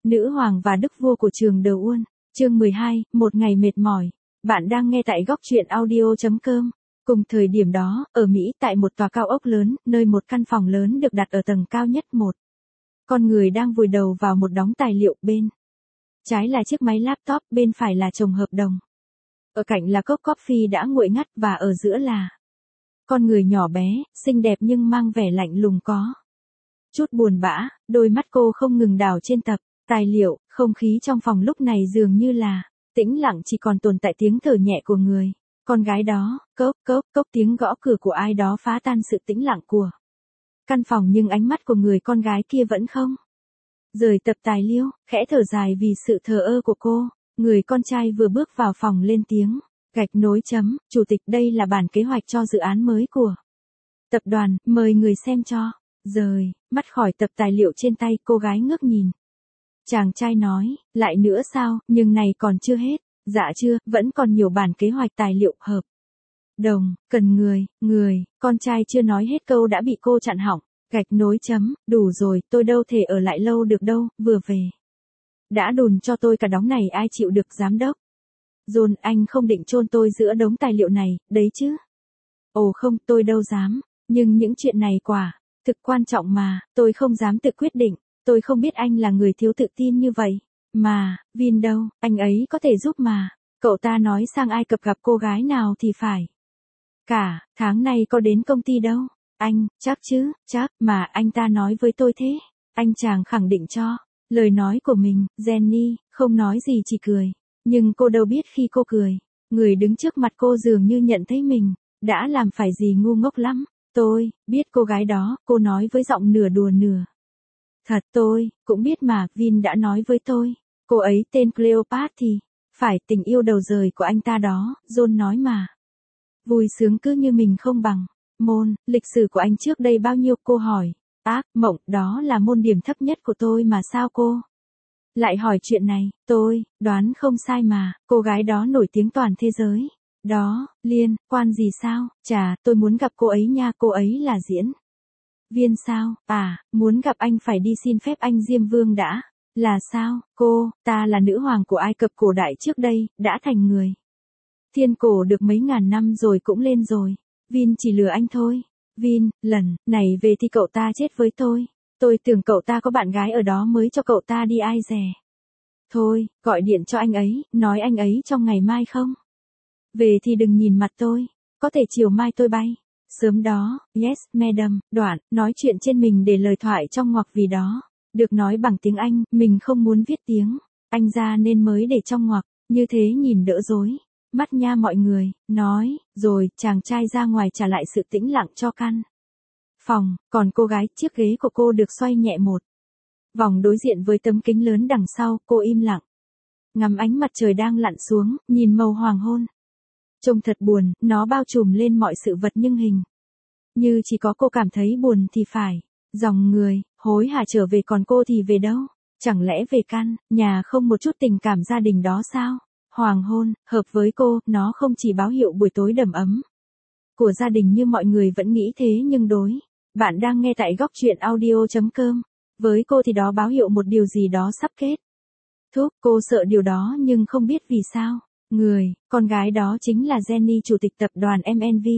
Nữ hoàng và đức vua của trường Đờ Uôn, chương 12, một ngày mệt mỏi. Bạn đang nghe tại góc truyện audio.com. Cùng thời điểm đó, ở Mỹ tại một tòa cao ốc lớn, nơi một căn phòng lớn được đặt ở tầng cao nhất một. Con người đang vùi đầu vào một đống tài liệu, bên trái là chiếc máy laptop, bên phải là chồng hợp đồng. Ở cạnh là cốc coffee đã nguội ngắt và ở giữa là con người nhỏ bé, xinh đẹp nhưng mang vẻ lạnh lùng có chút buồn bã, đôi mắt cô không ngừng đảo trên tập tài liệu, không khí trong phòng lúc này dường như là tĩnh lặng, chỉ còn tồn tại tiếng thở nhẹ của người con gái đó, cốc cốc cốc, tiếng gõ cửa của ai đó phá tan sự tĩnh lặng của căn phòng, nhưng ánh mắt của người con gái kia vẫn không rời tập tài liệu, khẽ thở dài vì sự thờ ơ của cô. Người con trai vừa bước vào phòng lên tiếng, gạch nối chấm, chủ tịch, đây là bản kế hoạch cho dự án mới của tập đoàn, mời người xem cho. Rời mắt khỏi tập tài liệu trên tay, cô gái ngước nhìn. Chàng trai nói, lại nữa sao, nhưng này còn chưa hết. Dạ chưa, vẫn còn nhiều bản kế hoạch tài liệu hợp đồng, cần người, con trai chưa nói hết câu đã bị cô chặn họng. Gạch nối chấm, đủ rồi, tôi đâu thể ở lại lâu được đâu, vừa về đã đùn cho tôi cả đống này, ai chịu được. Giám đốc John, anh không định chôn tôi giữa đống tài liệu này, đấy chứ? Ồ không, tôi đâu dám, nhưng những chuyện này quả thực quan trọng mà, tôi không dám tự quyết định, tôi không biết anh là người thiếu tự tin như vậy. Mà, Vin đâu, anh ấy có thể giúp mà. Cậu ta nói sang Ai Cập gặp cô gái nào thì phải. Cả tháng nay có đến công ty đâu. Anh, chắc chứ, chắc, mà anh ta nói với tôi thế. Anh chàng khẳng định cho lời nói của mình. Jenny không nói gì, chỉ cười. Nhưng cô đâu biết khi cô cười, người đứng trước mặt cô dường như nhận thấy mình đã làm phải gì ngu ngốc lắm. Tôi biết cô gái đó, cô nói với giọng nửa đùa nửa thật. Tôi cũng biết mà, Vin đã nói với tôi. Cô ấy tên Cleopat thì phải tình yêu đầu đời của anh ta đó. John nói mà vui sướng cứ như mình không bằng. Môn lịch sử của anh trước đây bao nhiêu? Cô hỏi. Ác mộng, đó là môn điểm thấp nhất của tôi mà, sao cô lại hỏi chuyện này? Tôi đoán không sai mà, cô gái đó nổi tiếng toàn thế giới. Đó, liên quan gì sao? Chà, tôi muốn gặp cô ấy nha. Cô ấy là diễn viên sao? À, muốn gặp anh phải đi xin phép anh Diêm Vương đã. Là sao? Cô ta là nữ hoàng của Ai Cập cổ đại trước đây, đã thành người thiên cổ được mấy ngàn năm rồi cũng lên rồi. Vin chỉ lừa anh thôi. Vin, lần này về thì cậu ta chết với tôi. Tôi tưởng cậu ta có bạn gái ở đó mới cho cậu ta đi, ai dè. Thôi, gọi điện cho anh ấy, nói anh ấy trong ngày mai không về thì đừng nhìn mặt tôi. Có thể chiều mai tôi bay sớm đó. Yes, madam. Đoạn nói chuyện trên mình để lời thoại trong ngoặc, vì đó được nói bằng tiếng Anh, mình không muốn viết tiếng Anh ra nên mới để trong ngoặc, như thế nhìn đỡ rối mắt nha mọi người. Nói rồi chàng trai ra ngoài trả lại sự tĩnh lặng cho căn phòng. Còn cô gái, chiếc ghế của cô được xoay nhẹ một vòng đối diện với tấm kính lớn đằng sau. Cô im lặng ngắm ánh mặt trời đang lặn xuống, nhìn màu hoàng hôn trông thật buồn, nó bao trùm lên mọi sự vật, nhưng hình như chỉ có cô cảm thấy buồn thì phải. Dòng người hối hả trở về, còn cô thì về đâu? Chẳng lẽ về căn nhà không một chút tình cảm gia đình đó sao? Hoàng hôn hợp với cô, nó không chỉ báo hiệu buổi tối đầm ấm của gia đình như mọi người vẫn nghĩ thế, nhưng đối bạn đang nghe tại góc truyện audio.com, với cô thì đó báo hiệu một điều gì đó sắp kết thúc. Cô sợ điều đó nhưng không biết vì sao. Người con gái đó chính là Jenny, chủ tịch tập đoàn MNV.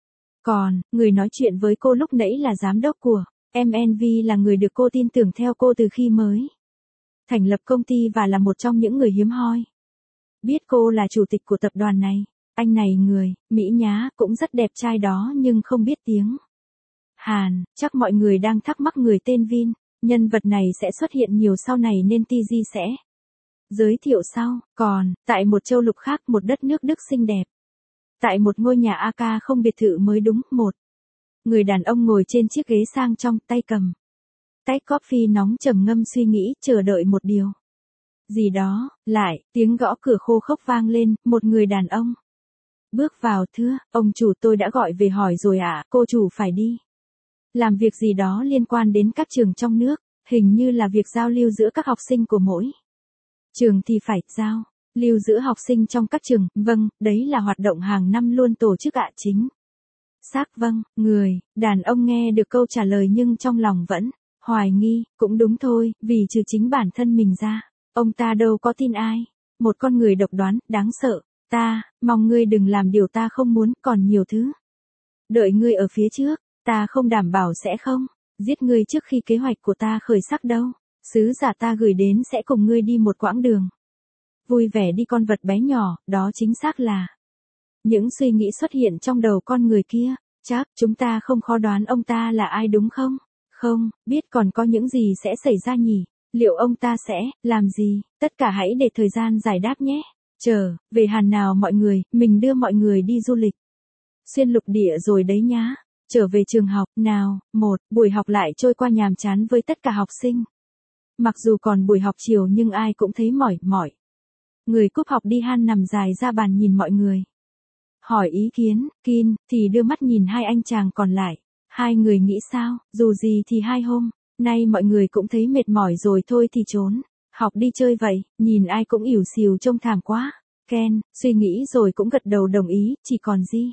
Còn người nói chuyện với cô lúc nãy là giám đốc của MNV, là người được cô tin tưởng theo cô từ khi mới thành lập công ty và là một trong những người hiếm hoi biết cô là chủ tịch của tập đoàn này. Anh này người Mỹ nhá, cũng rất đẹp trai đó, nhưng không biết tiếng Hàn. Chắc mọi người đang thắc mắc người tên Vin, nhân vật này sẽ xuất hiện nhiều sau này nên TG sẽ giới thiệu sau. Còn tại một châu lục khác, một đất nước Đức xinh đẹp, tại một ngôi nhà AK không biệt thự mới đúng, một người đàn ông ngồi trên chiếc ghế sang trong, tay cầm tách coffee nóng, trầm ngâm suy nghĩ, chờ đợi một điều gì đó. Lại tiếng gõ cửa khô khốc vang lên. Một người đàn ông bước vào. Thưa ông chủ, tôi đã gọi về hỏi rồi ạ. Cô chủ phải đi làm việc gì đó liên quan đến các trường trong nước, hình như là việc giao lưu giữa các học sinh của mỗi trường thì phải. Giao lưu giữa học sinh trong các trường? Vâng, đấy là hoạt động hàng năm luôn tổ chức ạ. Chính xác, vâng. Người đàn ông nghe được câu trả lời nhưng trong lòng vẫn Hoài nghi, cũng đúng thôi, vì trừ chính bản thân mình ra, ông ta đâu có tin ai. Một con người độc đoán, đáng sợ. Ta, mong ngươi đừng làm điều ta không muốn, còn nhiều thứ. Đợi ngươi ở phía trước, ta không đảm bảo sẽ không giết ngươi trước khi kế hoạch của ta khởi sắc đâu. Sứ giả ta gửi đến sẽ cùng ngươi đi một quãng đường. Vui vẻ đi con vật bé nhỏ, đó chính xác là. Những suy nghĩ xuất hiện trong đầu con người kia, chắc chúng ta không khó đoán ông ta là ai đúng không? Không, biết còn có những gì sẽ xảy ra nhỉ? Liệu ông ta sẽ làm gì? Tất cả hãy để thời gian giải đáp nhé. Chờ, về Hàn nào mọi người, mình đưa mọi người đi du lịch. Xuyên lục địa rồi đấy nhá. Trở về trường học, nào, buổi học lại trôi qua nhàm chán với tất cả học sinh. Mặc dù còn buổi học chiều nhưng ai cũng thấy mỏi. Người cúp học đi Han nằm dài ra bàn nhìn mọi người. Hỏi ý kiến, Kin, thì đưa mắt nhìn hai anh chàng còn lại. Hai người nghĩ sao, dù gì thì 2 hôm, nay mọi người cũng thấy mệt mỏi rồi thôi thì trốn. Học đi chơi vậy, nhìn ai cũng ỉu xìu trông thảm quá. Ken, suy nghĩ rồi cũng gật đầu đồng ý, chỉ còn gì.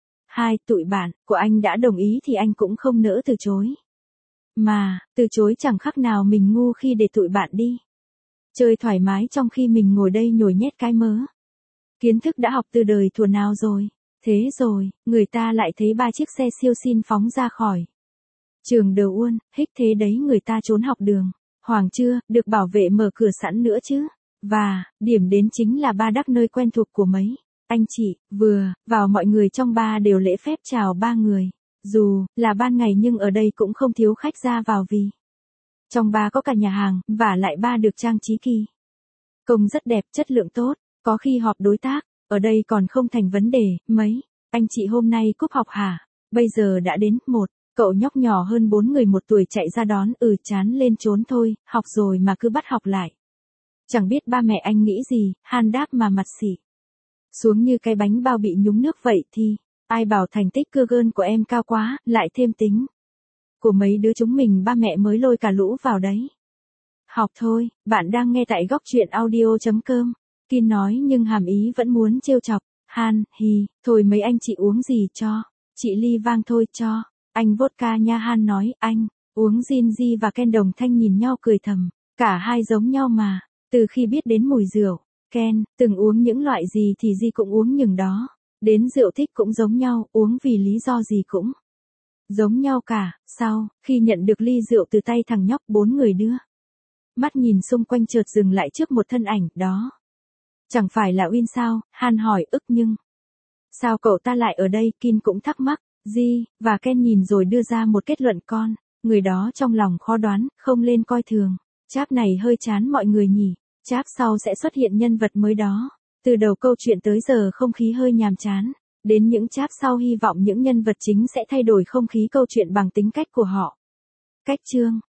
Tụi bạn của anh đã đồng ý thì anh cũng không nỡ từ chối. Mà, từ chối chẳng khác nào mình ngu khi để tụi bạn đi. Chơi thoải mái trong khi mình ngồi đây nhồi nhét cái mớ. Kiến thức đã học từ đời thuở nào rồi. Thế rồi, người ta lại thấy 3 chiếc xe siêu xin phóng ra khỏi trường Đờ Uôn, hích thế đấy người ta trốn học đường. Hoàng chưa, được bảo vệ mở cửa sẵn nữa chứ. Và, điểm đến chính là Ba Đắc nơi quen thuộc của mấy anh chị, vừa vào mọi người trong ba đều lễ phép chào 3 người. Dù là ban ngày nhưng ở đây cũng không thiếu khách ra vào vì trong ba có cả nhà hàng, và lại ba được trang trí kỳ công rất đẹp, chất lượng tốt, có khi họp đối tác, ở đây còn không thành vấn đề. Mấy anh chị hôm nay cúp học hả? Bây giờ đã đến. Cậu nhóc nhỏ hơn 4 người 1 tuổi chạy ra đón. Chán lên trốn thôi, học rồi mà cứ bắt học lại. Chẳng biết ba mẹ anh nghĩ gì. Han đáp mà mặt xỉ xuống như cái bánh bao bị nhúng nước vậy thì, ai bảo thành tích cưa gơn của em cao quá, lại thêm tính của mấy đứa chúng mình ba mẹ mới lôi cả lũ vào đấy. Học thôi, bạn đang nghe tại góc truyện audio.com. Kin nói nhưng hàm ý vẫn muốn trêu chọc. Han, thôi mấy anh chị uống gì cho? Chị ly vang thôi cho. Anh vodka nha. Han nói, anh, uống gin. Di và Ken đồng thanh nhìn nhau cười thầm. Cả hai giống nhau mà, từ khi biết đến mùi rượu. Ken, từng uống những loại gì thì Di cũng uống những đó. Đến rượu thích cũng giống nhau, uống vì lý do gì cũng giống nhau cả. Sau, khi nhận được ly rượu từ tay thằng nhóc, 4 người đưa mắt nhìn xung quanh chợt dừng lại trước một thân ảnh, đó chẳng phải là Win sao? Han hỏi. Nhưng sao cậu ta lại ở đây? Kin cũng thắc mắc. Di và Ken nhìn rồi đưa ra một kết luận. Người đó trong lòng khó đoán, không lên coi thường. Chap này hơi chán mọi người nhỉ. Chap sau sẽ xuất hiện nhân vật mới đó. Từ đầu câu chuyện tới giờ không khí hơi nhàm chán. Đến những chap sau hy vọng những nhân vật chính sẽ thay đổi không khí câu chuyện bằng tính cách của họ. Cách chương